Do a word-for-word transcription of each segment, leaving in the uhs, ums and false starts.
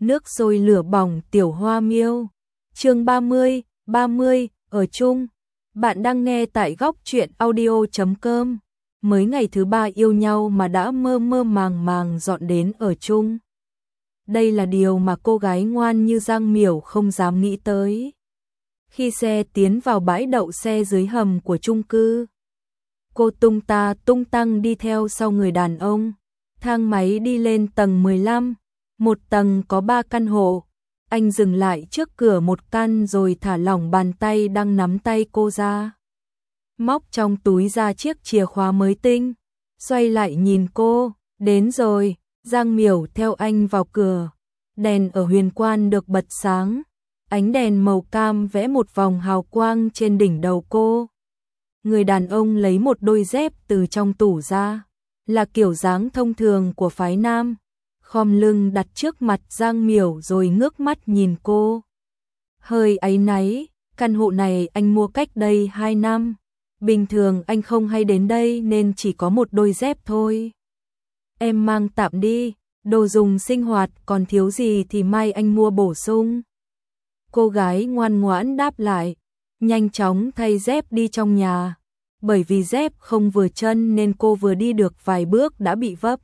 nước sôi lửa bỏng tiểu hoa miêu. Chương ba mươi, ba mươi, ở chung. Bạn đang nghe tại góc truyện audio chấm com. Mới ngày thứ ba yêu nhau mà đã mơ mơ màng màng dọn đến ở chung. Đây là điều mà cô gái ngoan như Giang Miểu không dám nghĩ tới. Khi xe tiến vào bãi đậu xe dưới hầm của chung cư, cô tung ta tung tăng đi theo sau người đàn ông. Thang máy đi lên tầng mười lăm, một tầng có ba căn hộ. Anh dừng lại trước cửa một căn rồi thả lỏng bàn tay đang nắm tay cô ra. Móc trong túi ra chiếc chìa khóa mới tinh, xoay lại nhìn cô, đến rồi. Giang Miểu theo anh vào cửa. Đèn ở huyền quan được bật sáng, ánh đèn màu cam vẽ một vòng hào quang trên đỉnh đầu cô. Người đàn ông lấy một đôi dép từ trong tủ ra, là kiểu dáng thông thường của phái nam, khom lưng đặt trước mặt Giang Miểu rồi ngước mắt nhìn cô. Hơi áy náy, căn hộ này anh mua cách đây hai năm. Bình thường anh không hay đến đây nên chỉ có một đôi dép thôi. Em mang tạm đi, đồ dùng sinh hoạt còn thiếu gì thì mai anh mua bổ sung. Cô gái ngoan ngoãn đáp lại, nhanh chóng thay dép đi trong nhà. Bởi vì dép không vừa chân nên cô vừa đi được vài bước đã bị vấp.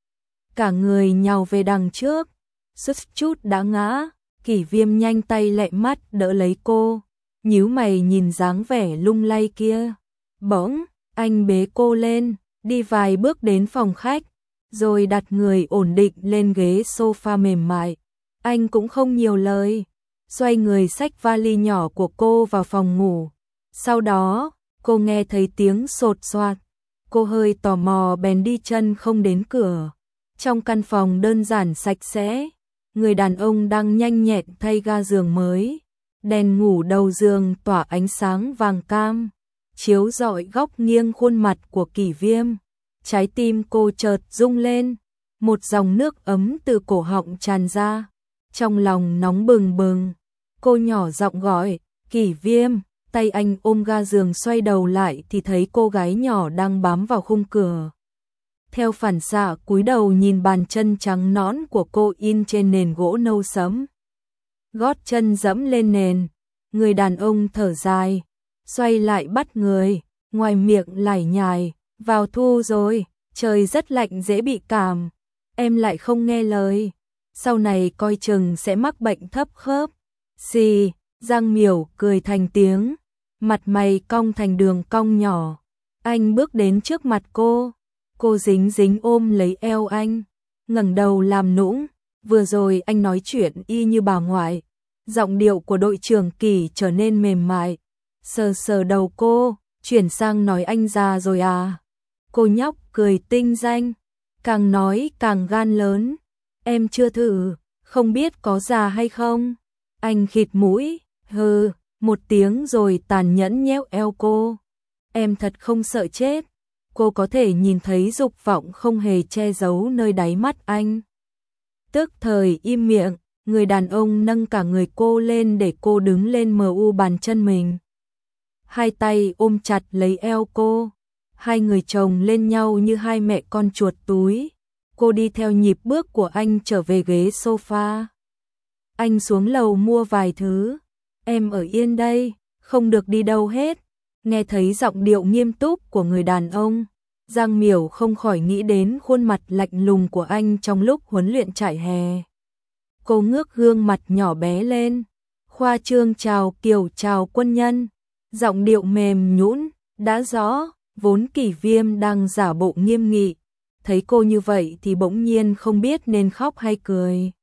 Cả người nhào về đằng trước, suýt chút đã ngã. Kỷ Viêm nhanh tay lẹ mắt đỡ lấy cô, nhíu mày nhìn dáng vẻ lung lay kia. Bỗng, anh bế cô lên, đi vài bước đến phòng khách, rồi đặt người ổn định lên ghế sofa mềm mại. Anh cũng không nhiều lời, xoay người xách vali nhỏ của cô vào phòng ngủ. Sau đó, cô nghe thấy tiếng sột soạt. Cô hơi tò mò bèn đi chân không đến cửa. Trong căn phòng đơn giản sạch sẽ, người đàn ông đang nhanh nhẹn thay ga giường mới. Đèn ngủ đầu giường tỏa ánh sáng vàng cam, chiếu rọi góc nghiêng khuôn mặt của Kỷ Viêm. Trái tim cô chợt rung lên, một dòng nước ấm từ cổ họng tràn ra. Trong lòng nóng bừng bừng, cô nhỏ giọng gọi, Kỷ Viêm. Tay anh ôm ga giường xoay đầu lại thì thấy cô gái nhỏ đang bám vào khung cửa. Theo phản xạ cúi đầu nhìn bàn chân trắng nõn của cô in trên nền gỗ nâu sẫm. Gót chân dẫm lên nền, người đàn ông thở dài, xoay lại bắt người, ngoài miệng lải nhải, vào thu rồi, trời rất lạnh dễ bị cảm, em lại không nghe lời, sau này coi chừng sẽ mắc bệnh thấp khớp. Xì, Giang Miểu cười thành tiếng, mặt mày cong thành đường cong nhỏ. Anh bước đến trước mặt cô, cô dính dính ôm lấy eo anh, ngẩng đầu làm nũng, vừa rồi anh nói chuyện y như bà ngoại. Giọng điệu của đội trưởng Kỷ trở nên mềm mại, sờ sờ đầu cô, chuyển sang nói anh già rồi à. Cô nhóc cười tinh danh, càng nói càng gan lớn, em chưa thử, không biết có già hay không. Anh khịt mũi, hừ, một tiếng rồi tàn nhẫn nhéo eo cô. Em thật không sợ chết. Cô có thể nhìn thấy dục vọng không hề che giấu nơi đáy mắt anh. Tức thời im miệng, người đàn ông nâng cả người cô lên để cô đứng lên mờ u bàn chân mình. Hai tay ôm chặt lấy eo cô, hai người chồng lên nhau như hai mẹ con chuột túi. Cô đi theo nhịp bước của anh trở về ghế sofa. Anh xuống lầu mua vài thứ. Em ở yên đây, không được đi đâu hết. Nghe thấy giọng điệu nghiêm túc của người đàn ông, Giang Miểu không khỏi nghĩ đến khuôn mặt lạnh lùng của anh trong lúc huấn luyện trại hè. Cô ngước gương mặt nhỏ bé lên, khoa trương chào kiểu chào quân nhân, giọng điệu mềm nhũn, đã rõ, vốn Kỷ Viêm đang giả bộ nghiêm nghị, thấy cô như vậy thì bỗng nhiên không biết nên khóc hay cười.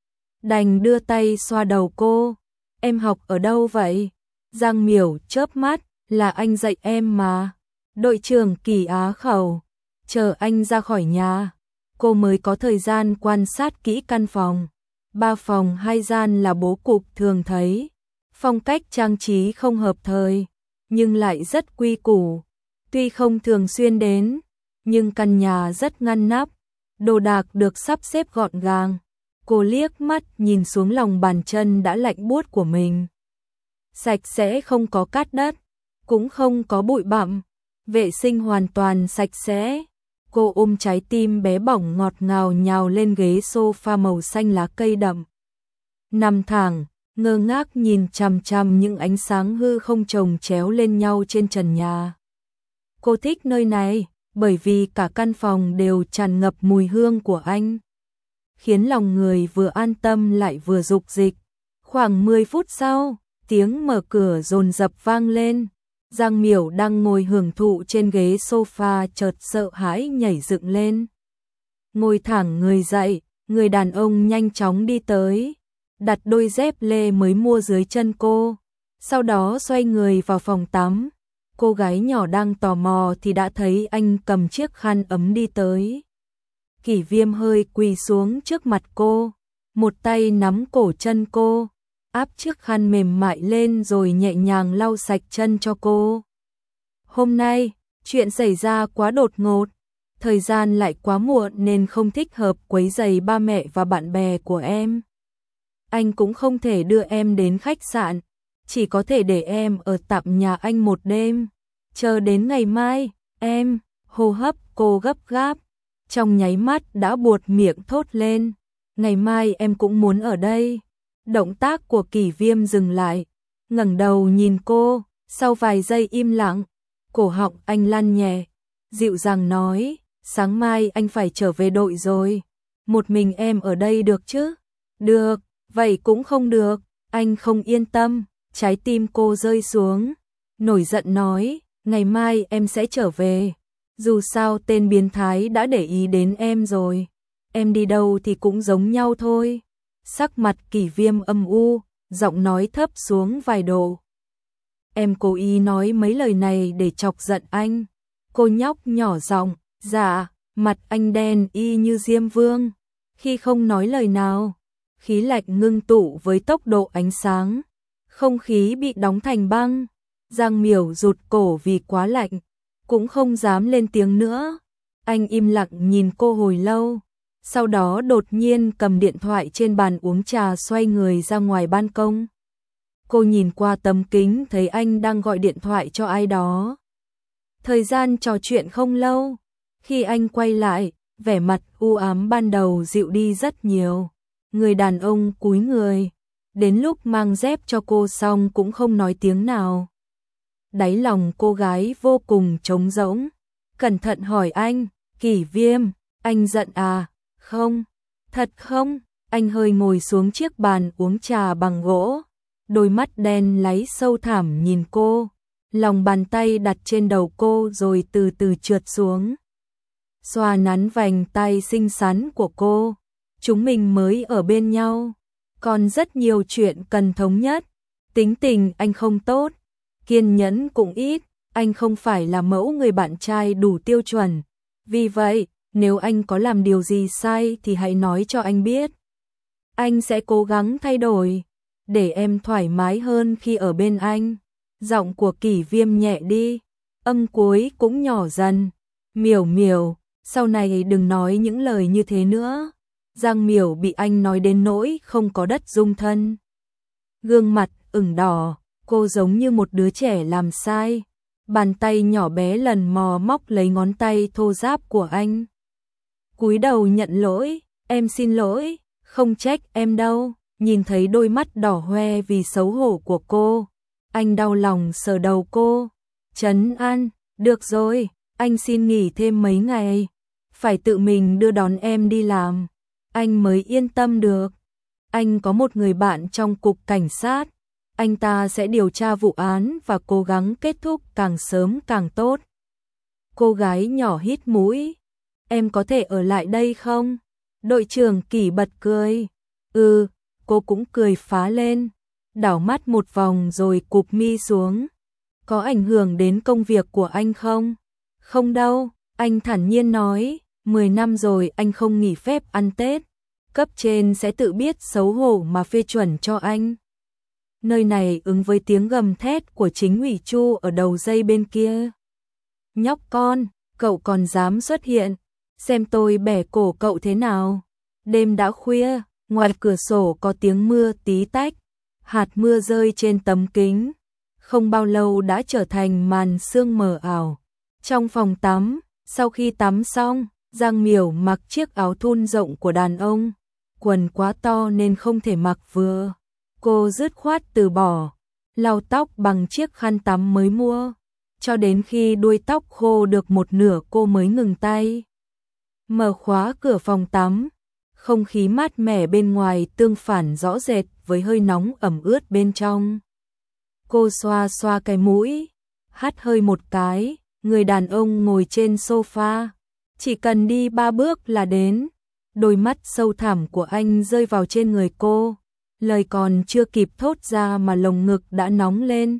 Đành đưa tay xoa đầu cô, em học ở đâu vậy? Giang Miểu chớp mắt, là anh dạy em mà. Đội trưởng Kỷ á khẩu, chờ anh ra khỏi nhà, cô mới có thời gian quan sát kỹ căn phòng. Ba phòng hai gian là bố cục thường thấy, phong cách trang trí không hợp thời, nhưng lại rất quy củ. Tuy không thường xuyên đến, nhưng căn nhà rất ngăn nắp, đồ đạc được sắp xếp gọn gàng. Cô liếc mắt nhìn xuống lòng bàn chân đã lạnh buốt của mình. Sạch sẽ, không có cát đất, cũng không có bụi bặm, vệ sinh hoàn toàn sạch sẽ. Cô ôm trái tim bé bỏng ngọt ngào nhào lên ghế sofa màu xanh lá cây đậm. nằm thẳng, ngơ ngác nhìn chằm chằm những ánh sáng hư không chồng chéo lên nhau trên trần nhà. Cô thích nơi này, bởi vì cả căn phòng đều tràn ngập mùi hương của anh, khiến lòng người vừa an tâm lại vừa dục dịch. Khoảng mười phút sau, tiếng mở cửa dồn dập vang lên. Giang Miểu đang ngồi hưởng thụ trên ghế sofa chợt sợ hãi nhảy dựng lên. Ngồi thẳng người dậy, người đàn ông nhanh chóng đi tới, đặt đôi dép lê mới mua dưới chân cô, sau đó xoay người vào phòng tắm. Cô gái nhỏ đang tò mò thì đã thấy anh cầm chiếc khăn ấm đi tới. Kỷ Viêm hơi quỳ xuống trước mặt cô, một tay nắm cổ chân cô, áp chiếc khăn mềm mại lên rồi nhẹ nhàng lau sạch chân cho cô. Hôm nay, chuyện xảy ra quá đột ngột, thời gian lại quá muộn nên không thích hợp quấy rầy ba mẹ và bạn bè của em. Anh cũng không thể đưa em đến khách sạn, chỉ có thể để em ở tạm nhà anh một đêm. Chờ đến ngày mai, em, hô hấp cô gấp gáp, trong nháy mắt đã buột miệng thốt lên. Ngày mai em cũng muốn ở đây. Động tác của Kỷ Viêm dừng lại, ngẩng đầu nhìn cô, sau vài giây im lặng, cổ họng anh lăn nhẹ, dịu dàng nói, sáng mai anh phải trở về đội rồi, một mình em ở đây được chứ? Được, vậy cũng không được, anh không yên tâm, trái tim cô rơi xuống, nổi giận nói, ngày mai em sẽ trở về, dù sao tên biến thái đã để ý đến em rồi, em đi đâu thì cũng giống nhau thôi. Sắc mặt Kỷ Viêm âm u, giọng nói thấp xuống vài độ. Em cố ý nói mấy lời này để chọc giận anh. Cô nhóc nhỏ giọng, dạ, mặt anh đen y như Diêm Vương. Khi không nói lời nào, khí lạnh ngưng tụ với tốc độ ánh sáng. Không khí bị đóng thành băng. Giang Miểu rụt cổ vì quá lạnh, cũng không dám lên tiếng nữa. Anh im lặng nhìn cô hồi lâu. Sau đó đột nhiên cầm điện thoại trên bàn uống trà xoay người ra ngoài ban công. Cô nhìn qua tấm kính thấy anh đang gọi điện thoại cho ai đó. Thời gian trò chuyện không lâu. Khi anh quay lại, vẻ mặt u ám ban đầu dịu đi rất nhiều. Người đàn ông cúi người. Đến lúc mang dép cho cô xong cũng không nói tiếng nào. Đáy lòng cô gái vô cùng trống rỗng. Cẩn thận hỏi anh, Kỷ Viêm, anh giận à? Không, thật không, anh hơi ngồi xuống chiếc bàn uống trà bằng gỗ, đôi mắt đen láy sâu thẳm nhìn cô, lòng bàn tay đặt trên đầu cô rồi từ từ trượt xuống. Xoa nắn vành tay xinh xắn của cô, chúng mình mới ở bên nhau, còn rất nhiều chuyện cần thống nhất, tính tình anh không tốt, kiên nhẫn cũng ít, anh không phải là mẫu người bạn trai đủ tiêu chuẩn, vì vậy, nếu anh có làm điều gì sai thì hãy nói cho anh biết. Anh sẽ cố gắng thay đổi, để em thoải mái hơn khi ở bên anh. Giọng của Kỷ Viêm nhẹ đi, âm cuối cũng nhỏ dần. Miểu Miểu, sau này đừng nói những lời như thế nữa. Giang Miểu bị anh nói đến nỗi không có đất dung thân. Gương mặt ửng đỏ, cô giống như một đứa trẻ làm sai. Bàn tay nhỏ bé lần mò móc lấy ngón tay thô ráp của anh. Cúi đầu nhận lỗi, em xin lỗi, không trách em đâu. Nhìn thấy đôi mắt đỏ hoe vì xấu hổ của cô, anh đau lòng sờ đầu cô. Trấn an, được rồi, anh xin nghỉ thêm mấy ngày, phải tự mình đưa đón em đi làm, anh mới yên tâm được. Anh có một người bạn trong cục cảnh sát, anh ta sẽ điều tra vụ án và cố gắng kết thúc càng sớm càng tốt. Cô gái nhỏ hít mũi, em có thể ở lại đây không? Đội trưởng Kỷ bật cười, ừ, cô cũng cười phá lên, đảo mắt một vòng rồi cụp mi xuống. Có ảnh hưởng đến công việc của anh không? Không đâu, anh thản nhiên nói, mười năm rồi anh không nghỉ phép ăn Tết, cấp trên sẽ tự biết xấu hổ mà phê chuẩn cho anh. Nơi này ứng với tiếng gầm thét của chính ủy Chu ở đầu dây bên kia. Nhóc con, cậu còn dám xuất hiện, xem tôi bẻ cổ cậu thế nào. Đêm đã khuya, ngoài cửa sổ có tiếng mưa tí tách, hạt mưa rơi trên tấm kính, không bao lâu đã trở thành màn sương mờ ảo. Trong phòng tắm, sau khi tắm xong, Giang Miểu mặc chiếc áo thun rộng của đàn ông, quần quá to nên không thể mặc vừa. Cô dứt khoát từ bỏ, lau tóc bằng chiếc khăn tắm mới mua, cho đến khi đuôi tóc khô được một nửa cô mới ngừng tay. Mở khóa cửa phòng tắm, không khí mát mẻ bên ngoài tương phản rõ rệt với hơi nóng ẩm ướt bên trong. Cô xoa xoa cái mũi, hắt hơi một cái, người đàn ông ngồi trên sofa, chỉ cần đi ba bước là đến. Đôi mắt sâu thẳm của anh rơi vào trên người cô, lời còn chưa kịp thốt ra mà lồng ngực đã nóng lên.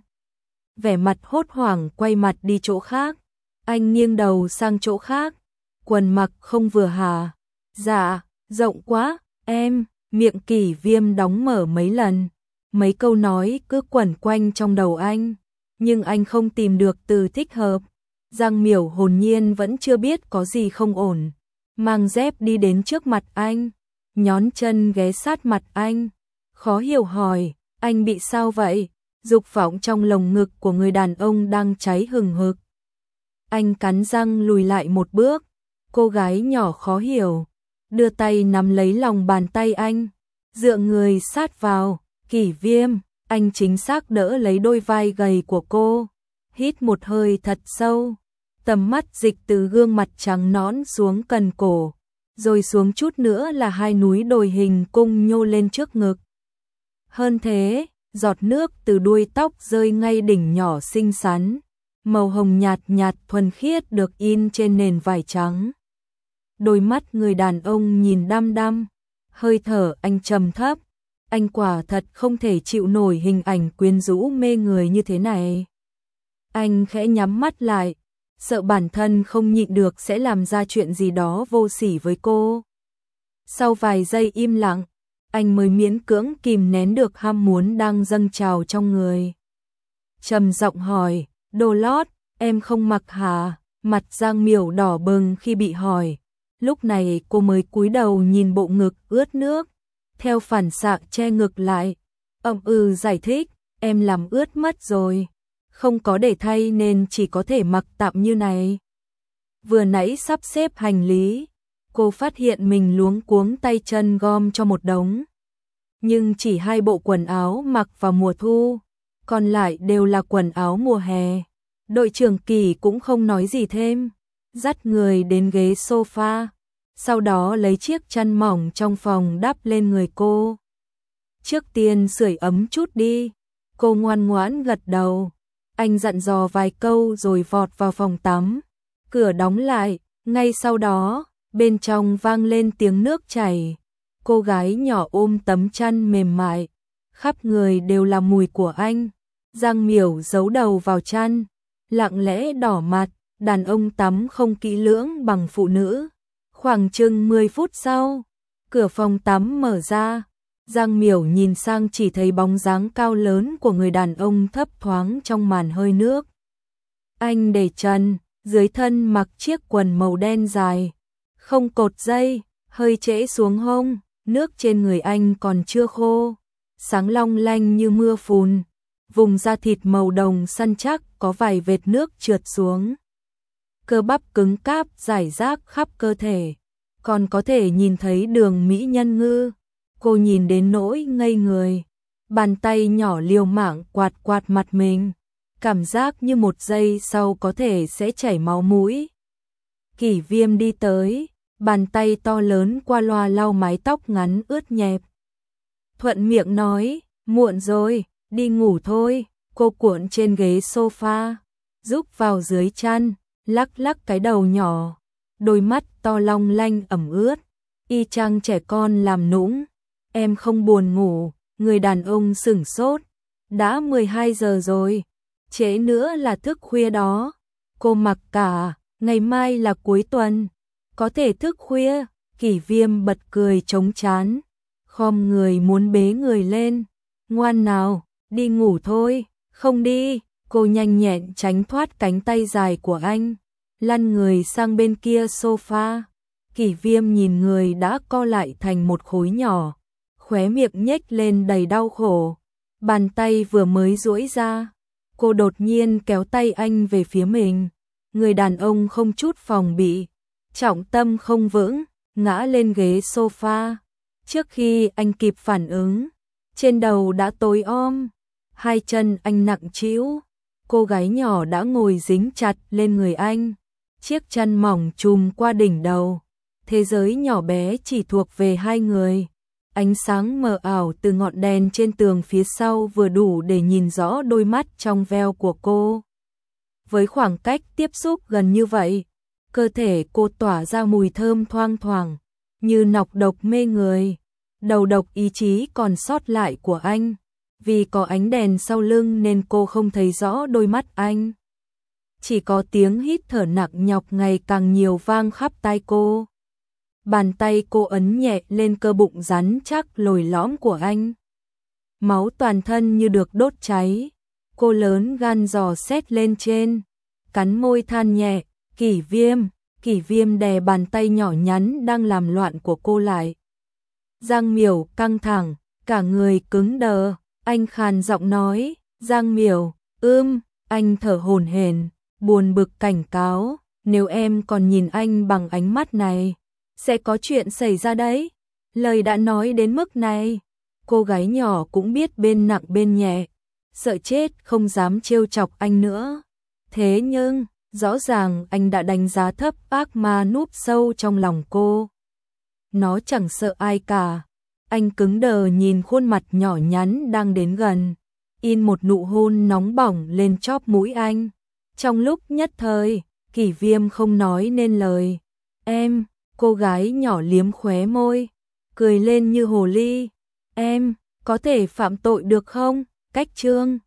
Vẻ mặt hốt hoảng quay mặt đi chỗ khác, anh nghiêng đầu sang chỗ khác, quần mặc không vừa hả? Dạ, rộng quá, em, miệng Kỷ Viêm đóng mở mấy lần, mấy câu nói cứ quẩn quanh trong đầu anh, nhưng anh không tìm được từ thích hợp. Giang Miểu hồn nhiên vẫn chưa biết có gì không ổn, mang dép đi đến trước mặt anh, nhón chân ghé sát mặt anh, khó hiểu hỏi, anh bị sao vậy? Dục vọng trong lồng ngực của người đàn ông đang cháy hừng hực. Anh cắn răng lùi lại một bước, cô gái nhỏ khó hiểu, đưa tay nắm lấy lòng bàn tay anh, dựa người sát vào. Kỷ Viêm, anh chính xác đỡ lấy đôi vai gầy của cô, hít một hơi thật sâu, tầm mắt dịch từ gương mặt trắng nõn xuống cần cổ, rồi xuống chút nữa là hai núi đồi hình cung nhô lên trước ngực. Hơn thế, giọt nước từ đuôi tóc rơi ngay đỉnh nhỏ xinh xắn, màu hồng nhạt nhạt thuần khiết được in trên nền vải trắng. Đôi mắt người đàn ông nhìn đăm đăm, hơi thở anh trầm thấp, anh quả thật không thể chịu nổi hình ảnh quyến rũ mê người như thế này. Anh khẽ nhắm mắt lại, sợ bản thân không nhịn được sẽ làm ra chuyện gì đó vô sỉ với cô. Sau vài giây im lặng, anh mới miễn cưỡng kìm nén được ham muốn đang dâng trào trong người. Trầm giọng hỏi, đồ lót, em không mặc hả? Mặt Giang Miểu đỏ bừng khi bị hỏi. Lúc này cô mới cúi đầu nhìn bộ ngực ướt nước, theo phản xạ che ngực lại. Ậm ừ giải thích, em làm ướt mất rồi, không có để thay nên chỉ có thể mặc tạm như này. Vừa nãy sắp xếp hành lý, cô phát hiện mình luống cuống tay chân gom cho một đống. Nhưng chỉ hai bộ quần áo mặc vào mùa thu, còn lại đều là quần áo mùa hè. Đội trưởng Kỳ cũng không nói gì thêm, dắt người đến ghế sofa, sau đó lấy chiếc chăn mỏng trong phòng đắp lên người cô. Trước tiên sưởi ấm chút đi, cô ngoan ngoãn gật đầu. Anh dặn dò vài câu rồi vọt vào phòng tắm, cửa đóng lại, ngay sau đó, bên trong vang lên tiếng nước chảy. Cô gái nhỏ ôm tấm chăn mềm mại, khắp người đều là mùi của anh. Giang Miểu giấu đầu vào chăn, lặng lẽ đỏ mặt, đàn ông tắm không kỹ lưỡng bằng phụ nữ. Khoảng chừng mười phút sau, cửa phòng tắm mở ra, Giang Miểu nhìn sang chỉ thấy bóng dáng cao lớn của người đàn ông thấp thoáng trong màn hơi nước. Anh để trần, dưới thân mặc chiếc quần màu đen dài, không cột dây, hơi trễ xuống hông, nước trên người anh còn chưa khô, sáng long lanh như mưa phùn, vùng da thịt màu đồng săn chắc có vài vệt nước trượt xuống. Cơ bắp cứng cáp rải rác khắp cơ thể, còn có thể nhìn thấy đường mỹ nhân ngư. Cô nhìn đến nỗi ngây người, bàn tay nhỏ liều mạng quạt quạt mặt mình, cảm giác như một giây sau có thể sẽ chảy máu mũi. Kỷ Viêm đi tới, bàn tay to lớn qua loa lau mái tóc ngắn ướt nhẹp. Thuận miệng nói, muộn rồi, đi ngủ thôi. Cô cuộn trên ghế sofa, rúc vào dưới chăn, lắc lắc cái đầu nhỏ, đôi mắt to long lanh ẩm ướt, y chang trẻ con làm nũng. Em không buồn ngủ, người đàn ông sửng sốt. Đã mười hai giờ rồi, trễ nữa là thức khuya đó. Cô mặc cả, ngày mai là cuối tuần, có thể thức khuya. Kỷ Viêm bật cười trống chán, khom người muốn bế người lên. Ngoan nào, đi ngủ thôi. Không đi. Cô nhanh nhẹn tránh thoát cánh tay dài của anh, lăn người sang bên kia sofa. Kỷ Viêm nhìn người đã co lại thành một khối nhỏ, khóe miệng nhếch lên đầy đau khổ. Bàn tay vừa mới duỗi ra, cô đột nhiên kéo tay anh về phía mình. Người đàn ông không chút phòng bị, trọng tâm không vững, ngã lên ghế sofa. Trước khi anh kịp phản ứng, trên đầu đã tối om, hai chân anh nặng trĩu, cô gái nhỏ đã ngồi dính chặt lên người anh, chiếc chăn mỏng trùm qua đỉnh đầu, thế giới nhỏ bé chỉ thuộc về hai người. Ánh sáng mờ ảo từ ngọn đèn trên tường phía sau vừa đủ để nhìn rõ đôi mắt trong veo của cô. Với khoảng cách tiếp xúc gần như vậy, cơ thể cô tỏa ra mùi thơm thoang thoảng, như nọc độc mê người. Đầu độc ý chí còn sót lại của anh, vì có ánh đèn sau lưng nên cô không thấy rõ đôi mắt anh. Chỉ có tiếng hít thở nặng nhọc ngày càng nhiều vang khắp tai cô. Bàn tay cô ấn nhẹ lên cơ bụng rắn chắc lồi lõm của anh. Máu toàn thân như được đốt cháy. Cô lớn gan dò xét lên trên, cắn môi than nhẹ, Kỷ Viêm. Kỷ Viêm đè bàn tay nhỏ nhắn đang làm loạn của cô lại. Giang Miểu căng thẳng, cả người cứng đờ, anh khàn giọng nói, Giang Miểu, ưm, anh thở hổn hển, buồn bực cảnh cáo, nếu em còn nhìn anh bằng ánh mắt này, sẽ có chuyện xảy ra đấy. Lời đã nói đến mức này, cô gái nhỏ cũng biết bên nặng bên nhẹ, sợ chết không dám trêu chọc anh nữa. Thế nhưng, rõ ràng anh đã đánh giá thấp ác ma núp sâu trong lòng cô. Nó chẳng sợ ai cả. Anh cứng đờ nhìn khuôn mặt nhỏ nhắn đang đến gần, in một nụ hôn nóng bỏng lên chóp mũi anh. Trong lúc nhất thời, Kỷ Viêm không nói nên lời. Em, cô gái nhỏ liếm khóe môi, cười lên như hồ ly. Em, có thể phạm tội được không? Cách chương